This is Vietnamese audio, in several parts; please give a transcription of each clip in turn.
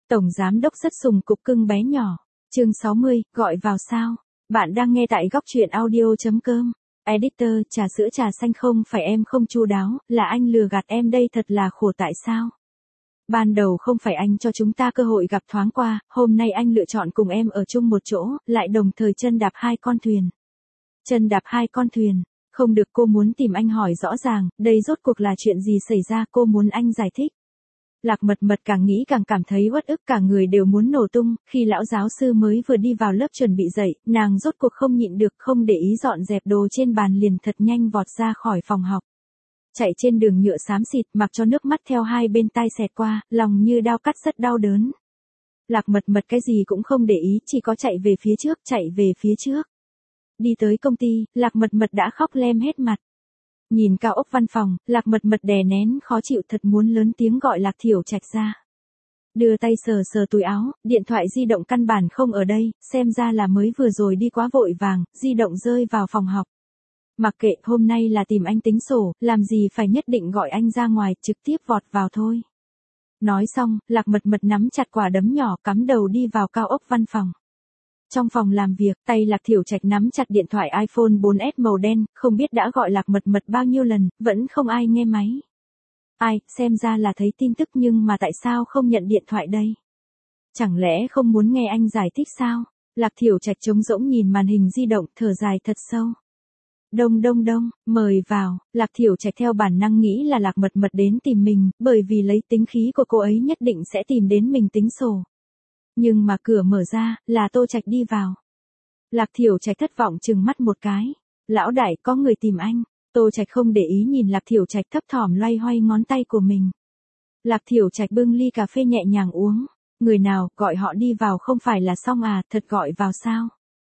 Tổng giám đốc rất sùng cục cưng bé nhỏ. Chương 60, gọi vào sao? Bạn đang nghe tại góc truyện audio.com. Editor, trà sữa trà xanh không phải em không chu đáo, là anh lừa gạt em đây, thật là khổ tại sao? Ban đầu không phải anh cho chúng ta cơ hội gặp thoáng qua, hôm nay anh lựa chọn cùng em ở chung một chỗ, lại đồng thời chân đạp hai con thuyền. Chân đạp hai con thuyền, không được, cô muốn tìm anh hỏi rõ ràng, đây rốt cuộc là chuyện gì xảy ra, cô muốn anh giải thích. Lạc Mật Mật càng nghĩ càng cảm thấy uất ức, cả người đều muốn nổ tung. Khi lão giáo sư mới vừa đi vào lớp chuẩn bị dạy, nàng rốt cuộc không nhịn được, không để ý dọn dẹp đồ trên bàn, liền thật nhanh vọt ra khỏi phòng học. Chạy trên đường nhựa xám xịt, mặc cho nước mắt theo hai bên tai xẹt qua, lòng như đao cắt rất đau đớn. Lạc Mật Mật cái gì cũng không để ý, chỉ có chạy về phía trước, chạy về phía trước. Đi tới công ty, Lạc Mật Mật đã khóc lem hết mặt. Nhìn cao ốc văn phòng, Lạc Mật Mật đè nén khó chịu, thật muốn lớn tiếng gọi Lạc Thiểu Trạch ra. Đưa tay sờ sờ túi áo, điện thoại di động căn bản không ở đây, xem ra là mới vừa rồi đi quá vội vàng, di động rơi vào phòng học. Mặc kệ, hôm nay là tìm anh tính sổ, làm gì phải nhất định gọi anh ra ngoài, trực tiếp vọt vào thôi. Nói xong, Lạc Mật Mật nắm chặt quả đấm nhỏ, cắm đầu đi vào cao ốc văn phòng. Trong phòng làm việc, tay Lạc Thiểu Trạch nắm chặt điện thoại iPhone 4S màu đen, không biết đã gọi Lạc Mật Mật bao nhiêu lần, vẫn không ai nghe máy. Ai, xem ra là thấy tin tức nhưng mà tại sao không nhận điện thoại đây? Chẳng lẽ không muốn nghe anh giải thích sao? Lạc Thiểu Trạch trống rỗng nhìn màn hình di động, thở dài thật sâu. Đông đông đông, mời vào. Lạc Thiểu Trạch theo bản năng nghĩ là Lạc Mật Mật đến tìm mình, bởi vì lấy tính khí của cô ấy nhất định sẽ tìm đến mình tính sổ. Nhưng mà cửa mở ra, là Tô Trạch đi vào. Lạc Thiểu Trạch thất vọng trừng mắt một cái. Lão đại, có người tìm anh. Tô Trạch không để ý nhìn Lạc Thiểu Trạch, thấp thỏm loay hoay ngón tay của mình. Lạc Thiểu Trạch bưng ly cà phê nhẹ nhàng uống. Người nào, gọi họ đi vào không phải là xong à, thật gọi vào sao?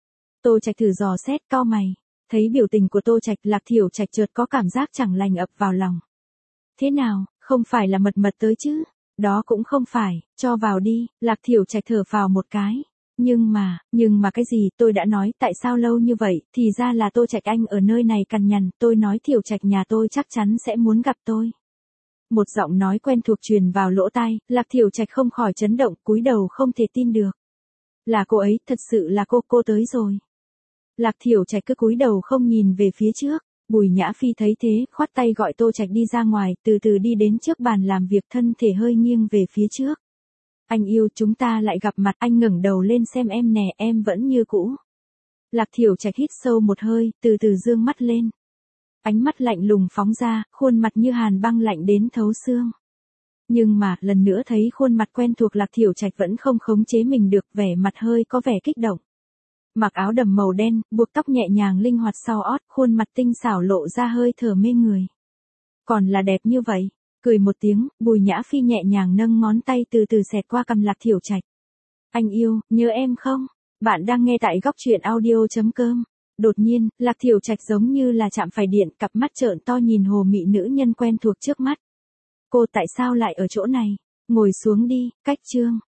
Tô Trạch thử dò xét, cau mày. Thấy biểu tình của Tô Trạch, Lạc Thiểu Trạch chợt có cảm giác chẳng lành ập vào lòng. Thế nào, không phải là Mật Mật tới chứ? Đó cũng không phải, cho vào đi. Lạc Thiểu Trạch thở phào một cái. Nhưng mà cái gì, tôi đã nói, tại sao lâu như vậy, thì ra là Tô Trạch anh ở nơi này cằn nhằn, tôi nói Thiểu Trạch nhà tôi chắc chắn sẽ muốn gặp tôi. Một giọng nói quen thuộc truyền vào lỗ tai, Lạc Thiểu Trạch không khỏi chấn động, cúi đầu không thể tin được. Là cô ấy, thật sự là cô tới rồi. Lạc Thiểu Trạch cứ cúi đầu không nhìn về phía trước. Bùi Nhã Phi thấy thế, khoát tay gọi Tô Trạch đi ra ngoài, từ từ đi đến trước bàn làm việc, thân thể hơi nghiêng về phía trước. Anh yêu, chúng ta lại gặp mặt, anh ngẩng đầu lên xem em nè, em vẫn như cũ. Lạc Thiểu Trạch hít sâu một hơi, từ từ dương mắt lên. Ánh mắt lạnh lùng phóng ra, khuôn mặt như hàn băng lạnh đến thấu xương. Nhưng mà, lần nữa thấy khuôn mặt quen thuộc, Lạc Thiểu Trạch vẫn không khống chế mình được, vẻ mặt hơi có vẻ kích động. Mặc áo đầm màu đen, buộc tóc nhẹ nhàng linh hoạt sau ót, khuôn mặt tinh xảo lộ ra hơi thở mê người. Còn là đẹp như vậy. Cười một tiếng, Bùi Nhã Phi nhẹ nhàng nâng ngón tay từ từ xẹt qua cằm Lạc Thiểu Trạch. Anh yêu, nhớ em không? Bạn đang nghe tại góc truyện audio.com. Đột nhiên, Lạc Thiểu Trạch giống như là chạm phải điện, cặp mắt trợn to nhìn hồ mị nữ nhân quen thuộc trước mắt. Cô tại sao lại ở chỗ này? Ngồi xuống đi, cách chương.